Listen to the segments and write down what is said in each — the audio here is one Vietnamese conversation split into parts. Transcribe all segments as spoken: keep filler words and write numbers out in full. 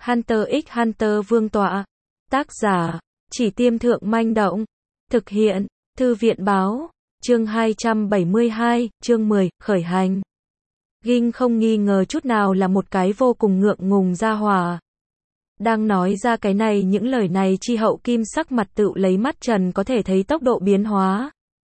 Hunter x Hunter Vương tọa. Tác giả, Chỉ Tiêm Thượng Manh Động. Thực hiện, Thư viện Báo. Chương hai trăm bảy mươi hai, chương mười, khởi hành. Ging không nghi ngờ chút nào là một cái vô cùng ngượng ngùng gia hỏa. Đang nói ra cái này những lời này chi hậu kim sắc mặt tựu lấy mắt trần có thể thấy tốc độ biến hóa.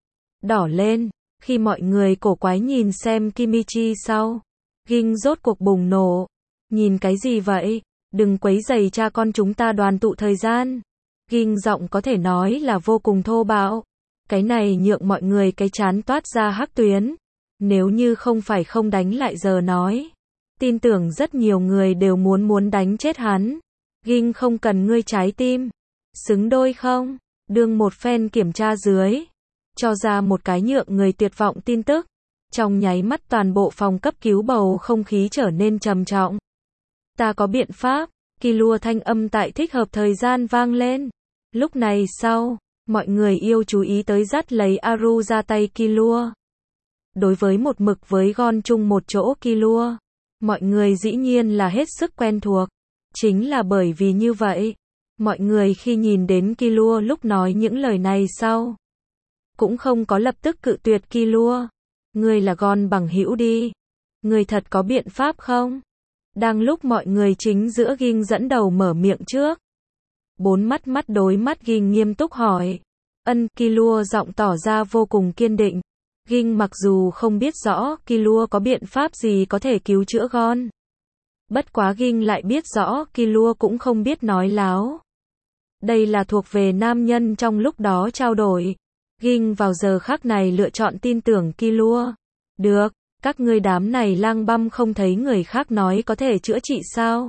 Đỏ lên, khi mọi người cổ quái nhìn xem Kimichi sau. Ging rốt cuộc bùng nổ. Nhìn cái gì vậy? Đừng quấy rầy cha con chúng ta đoàn tụ thời gian. Ging giọng có thể nói là vô cùng thô bạo. Cái này nhượng mọi người cái chán toát ra hắc tuyến. Nếu như không phải không đánh lại giờ nói. Tin tưởng rất nhiều người đều muốn muốn đánh chết hắn. Ging không cần ngươi trái tim. Xứng đôi không? Đương một phen kiểm tra dưới. Cho ra một cái nhượng người tuyệt vọng tin tức. Trong nháy mắt toàn bộ phòng cấp cứu bầu không khí trở nên trầm trọng. Ta có biện pháp. Killua thanh âm tại thích hợp thời gian vang lên. Lúc này sau, mọi người yêu chú ý tới dắt lấy Aru ra tay Killua. Đối với một mực với Gon chung một chỗ Killua, mọi người dĩ nhiên là hết sức quen thuộc. Chính là bởi vì như vậy, mọi người khi nhìn đến Killua lúc nói những lời này sau, cũng không có lập tức cự tuyệt Killua. Ngươi là Gon bằng hữu đi. Ngươi thật có biện pháp không? Đang lúc mọi người chính giữa Ging dẫn đầu mở miệng trước. Bốn mắt mắt đối mắt Ging nghiêm túc hỏi. Ân, Killua giọng tỏ ra vô cùng kiên định. Ging mặc dù không biết rõ Killua có biện pháp gì có thể cứu chữa Gon. Bất quá Ging lại biết rõ Killua cũng không biết nói láo. Đây là thuộc về nam nhân trong lúc đó trao đổi. Ging vào giờ khắc này lựa chọn tin tưởng Killua. Được, các ngươi đám này lang băm không thấy người khác nói có thể chữa trị sao?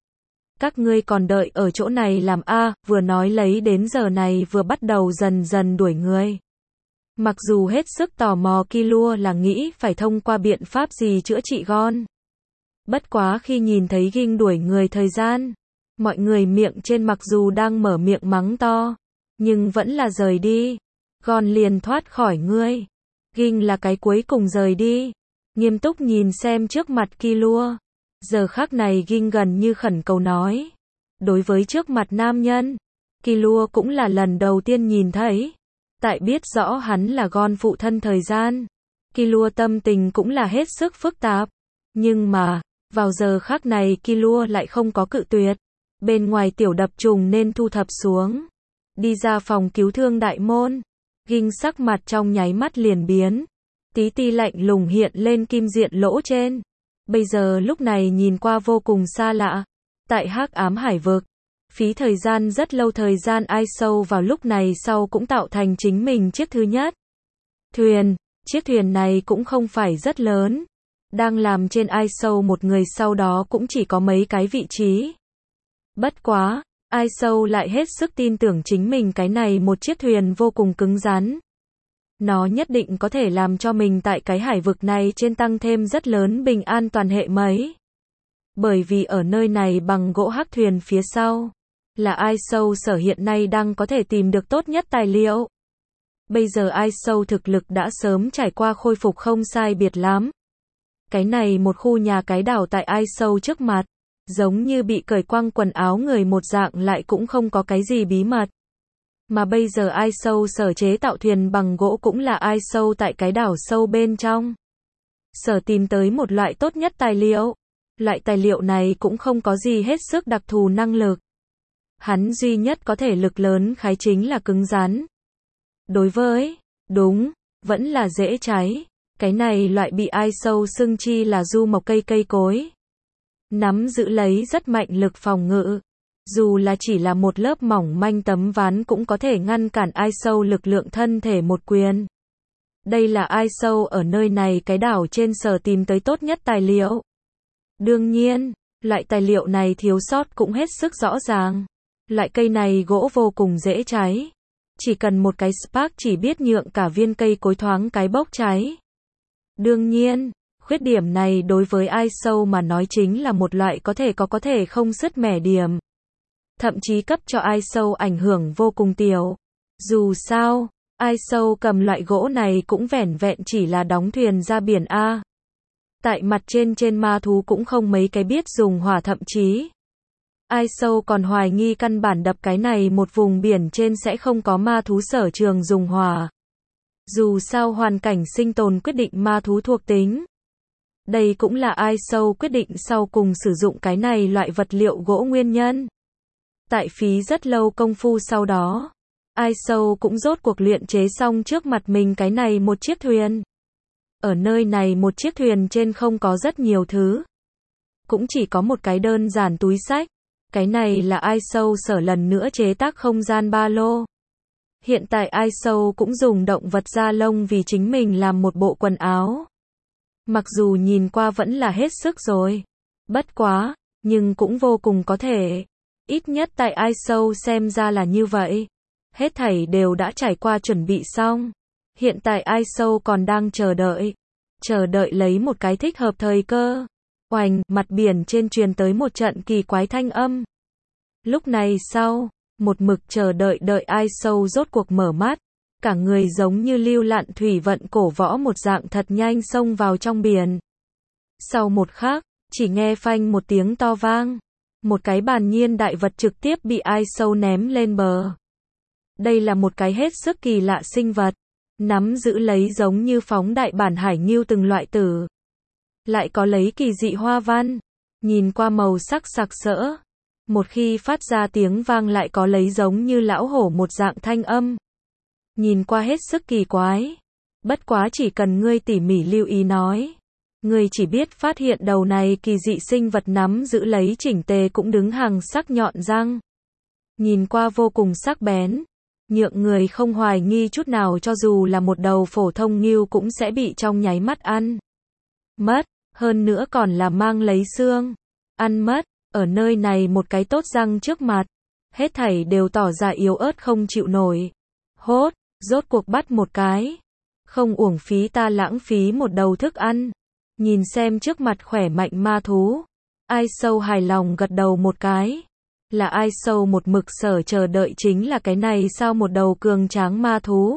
Các ngươi còn đợi ở chỗ này làm a, vừa nói lấy đến giờ này vừa bắt đầu dần dần đuổi người. Mặc dù hết sức tò mò Killua là nghĩ phải thông qua biện pháp gì chữa trị Gon. Bất quá khi nhìn thấy Ging đuổi người thời gian, mọi người miệng trên mặc dù đang mở miệng mắng to, nhưng vẫn là rời đi. Gon liền thoát khỏi ngươi. Ging là cái cuối cùng rời đi. Nghiêm túc nhìn xem trước mặt Killua. Giờ khắc này Ging gần như khẩn cầu nói. Đối với trước mặt nam nhân, Killua cũng là lần đầu tiên nhìn thấy. Tại biết rõ hắn là Gon phụ thân thời gian, Killua tâm tình cũng là hết sức phức tạp. Nhưng mà, vào giờ khắc này Killua lại không có cự tuyệt. Bên ngoài tiểu đập trùng nên thu thập xuống. Đi ra phòng cứu thương đại môn. Ging sắc mặt trong nháy mắt liền biến. Tí ti lạnh lùng hiện lên kim diện lỗ trên. Bây giờ lúc này nhìn qua vô cùng xa lạ. Tại hắc ám hải vực, phí thời gian rất lâu thời gian ai sâu vào lúc này sau cũng tạo thành chính mình chiếc thứ nhất. Thuyền, chiếc thuyền này cũng không phải rất lớn. Đang làm trên ai sâu một người sau đó cũng chỉ có mấy cái vị trí. Bất quá, ai sâu lại hết sức tin tưởng chính mình cái này một chiếc thuyền vô cùng cứng rắn. Nó nhất định có thể làm cho mình tại cái hải vực này trên tăng thêm rất lớn bình an toàn hệ mấy. Bởi vì ở nơi này bằng gỗ hắc thuyền phía sau, là ai sâu sở hiện nay đang có thể tìm được tốt nhất tài liệu. Bây giờ ai sâu thực lực đã sớm trải qua khôi phục không sai biệt lắm. Cái này một khu nhà cái đảo tại ai sâu trước mặt, giống như bị cởi quăng quần áo người một dạng lại cũng không có cái gì bí mật. Mà bây giờ ai sâu sở chế tạo thuyền bằng gỗ cũng là ai sâu tại cái đảo sâu bên trong. Sở tìm tới một loại tốt nhất tài liệu. Loại tài liệu này cũng không có gì hết sức đặc thù năng lực. Hắn duy nhất có thể lực lớn khái chính là cứng rắn. Đối với, đúng, vẫn là dễ cháy. Cái này loại bị ai sâu xưng chi là du mộc cây cây cối. Nắm giữ lấy rất mạnh lực phòng ngự. Dù là chỉ là một lớp mỏng manh tấm ván cũng có thể ngăn cản ai sâu lực lượng thân thể một quyền. Đây là ai sâu ở nơi này cái đảo trên sở tìm tới tốt nhất tài liệu. Đương nhiên, loại tài liệu này thiếu sót cũng hết sức rõ ràng. Loại cây này gỗ vô cùng dễ cháy. Chỉ cần một cái spark chỉ biết nhượng cả viên cây cối thoáng cái bốc cháy. Đương nhiên, khuyết điểm này đối với ai sâu mà nói chính là một loại có thể có có thể không sứt mẻ điểm. Thậm chí cấp cho ai sâu ảnh hưởng vô cùng tiểu. Dù sao, ai sâu cầm loại gỗ này cũng vẻn vẹn chỉ là đóng thuyền ra biển A. Tại mặt trên trên ma thú cũng không mấy cái biết dùng hỏa thậm chí. Ai Sâu còn hoài nghi căn bản đập cái này một vùng biển trên sẽ không có ma thú sở trường dùng hỏa. Dù sao hoàn cảnh sinh tồn quyết định ma thú thuộc tính. Đây cũng là Ai Sâu quyết định sau cùng sử dụng cái này loại vật liệu gỗ nguyên nhân. Tại phí rất lâu công phu sau đó, Ai Sâu cũng rốt cuộc luyện chế xong trước mặt mình cái này một chiếc thuyền. Ở nơi này một chiếc thuyền trên không có rất nhiều thứ. Cũng chỉ có một cái đơn giản túi xách. Cái này là Ai Sâu sở lần nữa chế tác không gian ba lô. Hiện tại Ai Sâu cũng dùng động vật da lông vì chính mình làm một bộ quần áo. Mặc dù nhìn qua vẫn là hết sức rồi. Bất quá, nhưng cũng vô cùng có thể. Ít nhất tại Ai Sâu xem ra là như vậy. Hết thảy đều đã trải qua chuẩn bị xong. Hiện tại Ai Sâu còn đang chờ đợi. Chờ đợi lấy một cái thích hợp thời cơ. Oành, mặt biển trên truyền tới một trận kỳ quái thanh âm. Lúc này sau, một mực chờ đợi đợi Ai Sâu rốt cuộc mở mắt. Cả người giống như lưu lặn thủy vận cổ võ một dạng thật nhanh xông vào trong biển. Sau một khắc, chỉ nghe phanh một tiếng to vang. Một cái bàn nhiên đại vật trực tiếp bị Ai Sâu ném lên bờ. Đây là một cái hết sức kỳ lạ sinh vật. Nắm giữ lấy giống như phóng đại bản hải ngưu từng loại tử. Lại có lấy kỳ dị hoa văn. Nhìn qua màu sắc sặc sỡ. Một khi phát ra tiếng vang lại có lấy giống như lão hổ một dạng thanh âm. Nhìn qua hết sức kỳ quái. Bất quá chỉ cần ngươi tỉ mỉ lưu ý nói. Ngươi chỉ biết phát hiện đầu này kỳ dị sinh vật nắm giữ lấy chỉnh tề cũng đứng hàng sắc nhọn răng. Nhìn qua vô cùng sắc bén. Nhượng người không hoài nghi chút nào cho dù là một đầu phổ thông ngưu cũng sẽ bị trong nháy mắt ăn mất, hơn nữa còn là mang lấy xương. Ăn mất, ở nơi này một cái tốt răng trước mặt. Hết thảy đều tỏ ra yếu ớt không chịu nổi. Hốt, rốt cuộc bắt một cái. Không uổng phí ta lãng phí một đầu thức ăn. Nhìn xem trước mặt khỏe mạnh ma thú. Ai Sâu hài lòng gật đầu một cái. Là Ai Sâu một mực sở chờ đợi chính là cái này sao một đầu cường tráng ma thú.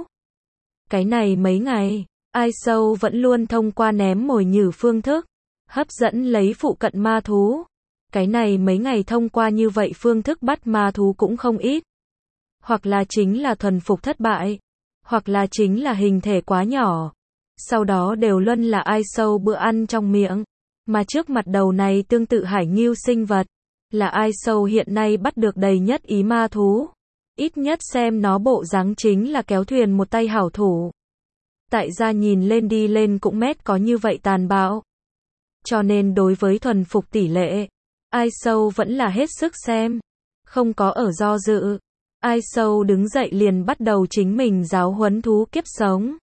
Cái này mấy ngày, Ai Sâu vẫn luôn thông qua ném mồi nhử phương thức, hấp dẫn lấy phụ cận ma thú. Cái này mấy ngày thông qua như vậy phương thức bắt ma thú cũng không ít. Hoặc là chính là thuần phục thất bại, hoặc là chính là hình thể quá nhỏ. Sau đó đều luân là Ai Sâu bữa ăn trong miệng. Mà trước mặt đầu này tương tự hải ngưu sinh vật. Là Ai Sâu hiện nay bắt được đầy nhất ý ma thú. Ít nhất xem nó bộ dáng chính là kéo thuyền một tay hảo thủ. Tại gia nhìn lên đi lên cũng mét có như vậy tàn bạo. Cho nên đối với thuần phục tỷ lệ, Ai Sâu vẫn là hết sức xem. Không có ở do dự. Ai Sâu đứng dậy liền bắt đầu chính mình giáo huấn thú kiếp sống.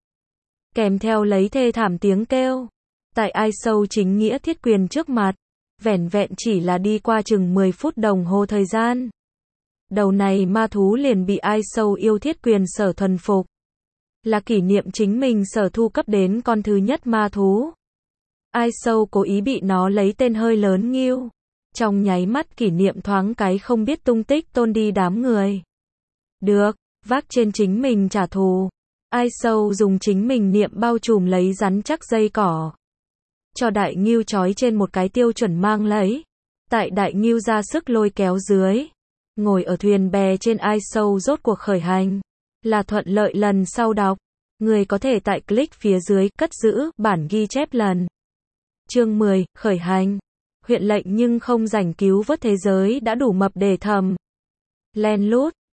Kèm theo lấy thê thảm tiếng kêu. Tại Ai Sâu chính nghĩa thiết quyền trước mặt. Vẻn vẹn chỉ là đi qua chừng mười phút đồng hồ thời gian. Đầu này ma thú liền bị Ai Sâu yêu thiết quyền sở thuần phục. Là kỷ niệm chính mình sở thu cấp đến con thứ nhất ma thú. Ai Sâu cố ý bị nó lấy tên hơi lớn ngưu. Trong nháy mắt kỷ niệm thoáng cái không biết tung tích tôn đi đám người. Được, vác trên chính mình trả thù. Ai Sâu dùng chính mình niệm bao trùm lấy rắn chắc dây cỏ. Cho đại ngưu trói trên một cái tiêu chuẩn mang lấy. Tại đại ngưu ra sức lôi kéo dưới. Ngồi ở thuyền bè trên Ai Sâu rốt cuộc khởi hành. Là thuận lợi lần sau đọc. Người có thể tại click phía dưới cất giữ bản ghi chép lần. Chương mười, khởi hành. Huyện lệnh nhưng không rảnh cứu vớt thế giới đã đủ mập để thầm. Len lút,